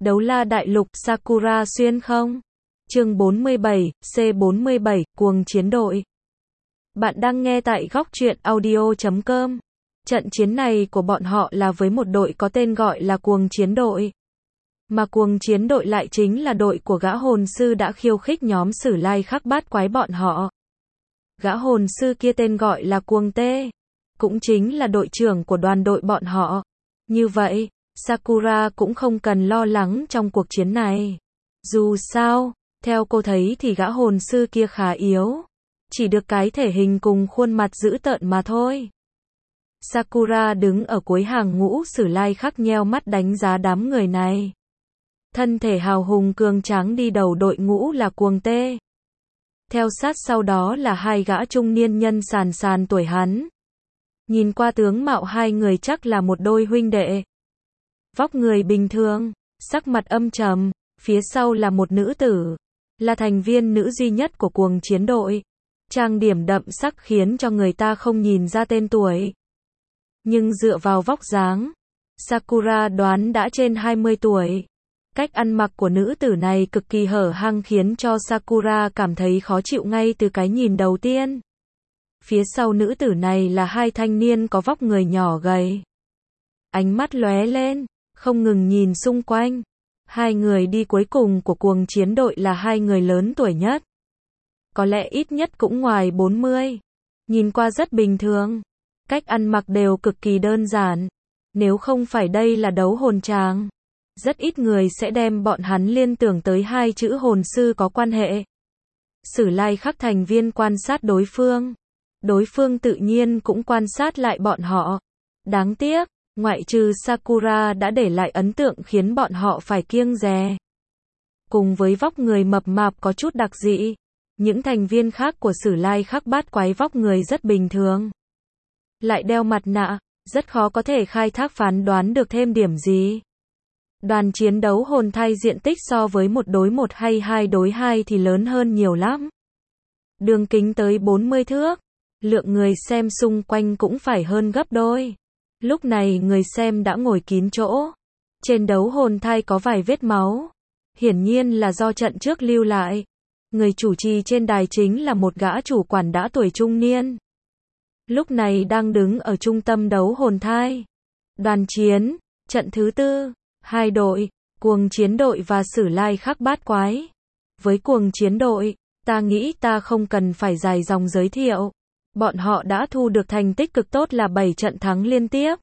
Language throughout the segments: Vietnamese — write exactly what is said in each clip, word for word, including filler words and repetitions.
Đấu la đại lục Sakura xuyên không? Chương bốn mươi bảy, C bốn mươi bảy, cuồng chiến đội. Bạn đang nghe tại góc truyện audio chấm com. Trận chiến này của bọn họ là với một đội có tên gọi là cuồng chiến đội. Mà cuồng chiến đội lại chính là đội của gã hồn sư đã khiêu khích nhóm Sử Lai Khắc Bát Quái bọn họ. Gã hồn sư kia tên gọi là Cuồng Tê, cũng chính là đội trưởng của đoàn đội bọn họ. Như vậy, Sakura cũng không cần lo lắng trong cuộc chiến này. Dù sao, theo cô thấy thì gã hồn sư kia khá yếu, chỉ được cái thể hình cùng khuôn mặt dữ tợn mà thôi. Sakura đứng ở cuối hàng ngũ Sử Lai Khắc nheo mắt đánh giá đám người này. Thân thể hào hùng cường tráng đi đầu đội ngũ là Cuồng Tê. Theo sát sau đó là hai gã trung niên nhân sàn sàn tuổi hắn. Nhìn qua tướng mạo hai người chắc là một đôi huynh đệ. Vóc người bình thường, sắc mặt âm trầm, phía sau là một nữ tử, là thành viên nữ duy nhất của cuồng chiến đội. Trang điểm đậm sắc khiến cho người ta không nhìn ra tên tuổi. Nhưng dựa vào vóc dáng, Sakura đoán đã trên hai mươi tuổi. Cách ăn mặc của nữ tử này cực kỳ hở hang khiến cho Sakura cảm thấy khó chịu ngay từ cái nhìn đầu tiên. Phía sau nữ tử này là hai thanh niên có vóc người nhỏ gầy. Ánh mắt lóe lên, không ngừng nhìn xung quanh. Hai người đi cuối cùng của cuồng chiến đội là hai người lớn tuổi nhất. Có lẽ ít nhất cũng ngoài bốn mươi. Nhìn qua rất bình thường. Cách ăn mặc đều cực kỳ đơn giản. Nếu không phải đây là đấu hồn tràng, rất ít người sẽ đem bọn hắn liên tưởng tới hai chữ hồn sư có quan hệ. Sử Lai Khắc thành viên quan sát đối phương. Đối phương tự nhiên cũng quan sát lại bọn họ. Đáng tiếc, ngoại trừ Sakura đã để lại ấn tượng khiến bọn họ phải kiêng dè. Cùng với vóc người mập mạp có chút đặc dị, những thành viên khác của Sử Lai Khắc Bát Quái vóc người rất bình thường. Lại đeo mặt nạ, rất khó có thể khai thác phán đoán được thêm điểm gì. Đoàn chiến đấu hồn thai diện tích so với một đối một hay hai đối hai thì lớn hơn nhiều lắm. Đường kính tới bốn mươi thước, lượng người xem xung quanh cũng phải hơn gấp đôi. Lúc này người xem đã ngồi kín chỗ. Trên đấu hồn thai có vài vết máu. Hiển nhiên là do trận trước lưu lại. Người chủ trì trên đài chính là một gã chủ quản đã tuổi trung niên. Lúc này đang đứng ở trung tâm đấu hồn thai. Đoàn chiến, trận thứ tư, hai đội, cuồng chiến đội và Sử Lai Khắc Bát Quái. Với cuồng chiến đội, ta nghĩ ta không cần phải dài dòng giới thiệu. Bọn họ đã thu được thành tích cực tốt là bảy trận thắng liên tiếp.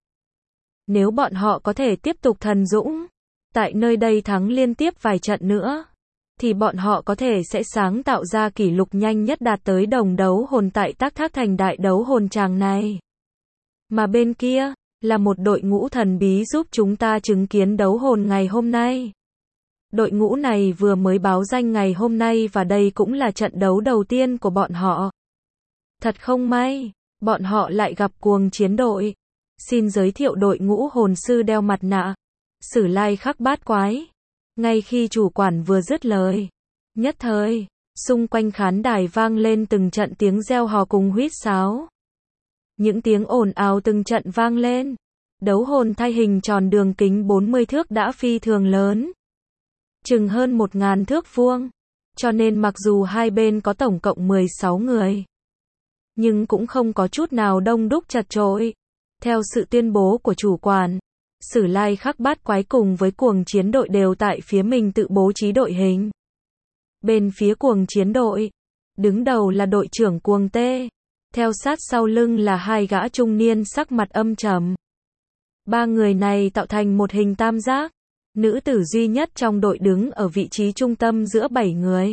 Nếu bọn họ có thể tiếp tục thần dũng, tại nơi đây thắng liên tiếp vài trận nữa, thì bọn họ có thể sẽ sáng tạo ra kỷ lục nhanh nhất đạt tới đồng đấu hồn tại Tắc Thác Thành đại đấu hồn tràng này. Mà bên kia, là một đội ngũ thần bí giúp chúng ta chứng kiến đấu hồn ngày hôm nay. Đội ngũ này vừa mới báo danh ngày hôm nay và đây cũng là trận đấu đầu tiên của bọn họ. Thật không may, bọn họ lại gặp cuồng chiến đội. Xin giới thiệu đội ngũ hồn sư đeo mặt nạ, Sử Lai Khắc Bát Quái. Ngay khi chủ quản vừa dứt lời, nhất thời, xung quanh khán đài vang lên từng trận tiếng reo hò cùng huýt sáo. Những tiếng ồn ào từng trận vang lên. Đấu hồn thai hình tròn đường kính bốn mươi thước đã phi thường lớn. Chừng hơn một ngàn thước vuông. Cho nên mặc dù hai bên có tổng cộng mười sáu người, nhưng cũng không có chút nào đông đúc chật chội. Theo sự tuyên bố của chủ quản, Sử Lai Khắc Bát Quái cùng với cuồng chiến đội đều tại phía mình tự bố trí đội hình. Bên phía cuồng chiến đội, đứng đầu là đội trưởng Cuồng Tê. Theo sát sau lưng là hai gã trung niên sắc mặt âm trầm. Ba người này tạo thành một hình tam giác. Nữ tử duy nhất trong đội đứng ở vị trí trung tâm giữa bảy người.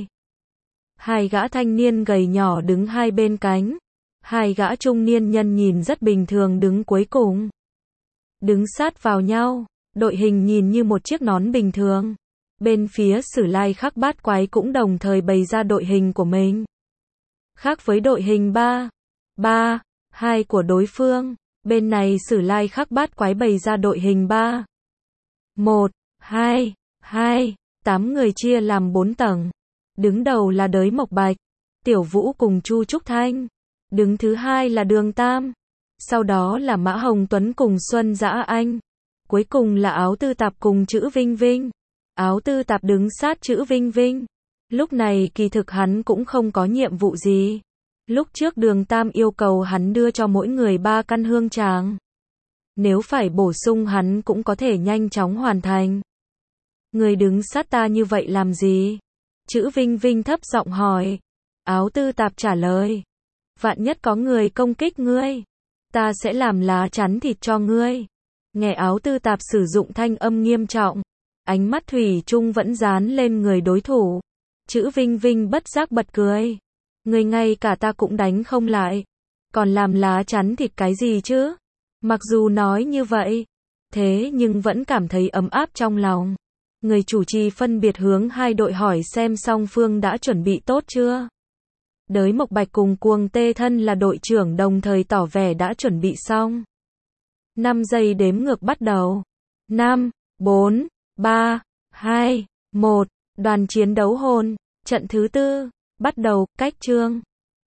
Hai gã thanh niên gầy nhỏ đứng hai bên cánh. Hai gã trung niên nhân nhìn rất bình thường đứng cuối cùng. Đứng sát vào nhau, đội hình nhìn như một chiếc nón bình thường. Bên phía Sử Lai Khắc Bát Quái cũng đồng thời bày ra đội hình của mình. Khác với đội hình ba, ba, hai của đối phương, bên này Sử Lai Khắc Bát Quái bày ra đội hình ba, một, hai, hai, tám người chia làm bốn tầng. Đứng đầu là Đới Mộc Bạch, Tiểu Vũ cùng Chu Trúc Thanh. Đứng thứ hai là Đường Tam. Sau đó là Mã Hồng Tuấn cùng Xuân Dã Anh. Cuối cùng là Áo Tư Tạp cùng Chữ Vinh Vinh. Áo tư tạp đứng sát chữ Vinh Vinh. Lúc này kỳ thực hắn cũng không có nhiệm vụ gì. Lúc trước Đường Tam yêu cầu hắn đưa cho mỗi người ba căn hương tràng. Nếu phải bổ sung hắn cũng có thể nhanh chóng hoàn thành. Người đứng sát ta như vậy làm gì? Chữ Vinh Vinh thấp giọng hỏi. Áo tư tạp trả lời. Vạn nhất có người công kích ngươi, ta sẽ làm lá chắn thịt cho ngươi. Nghe áo tư tạp sử dụng thanh âm nghiêm trọng, ánh mắt thủy chung vẫn dán lên người đối thủ. Chữ Vinh Vinh bất giác bật cười. Người ngay cả ta cũng đánh không lại, còn làm lá chắn thịt cái gì chứ? Mặc dù nói như vậy, thế nhưng vẫn cảm thấy ấm áp trong lòng. Người chủ trì phân biệt hướng hai đội hỏi xem song phương đã chuẩn bị tốt chưa. Đới Mộc Bạch cùng Cuồng Tê Thân là đội trưởng đồng thời tỏ vẻ đã chuẩn bị xong. năm giây đếm ngược bắt đầu. năm, bốn, ba, hai, một. Đoàn chiến đấu hồn, trận thứ tư, bắt đầu, cách chương.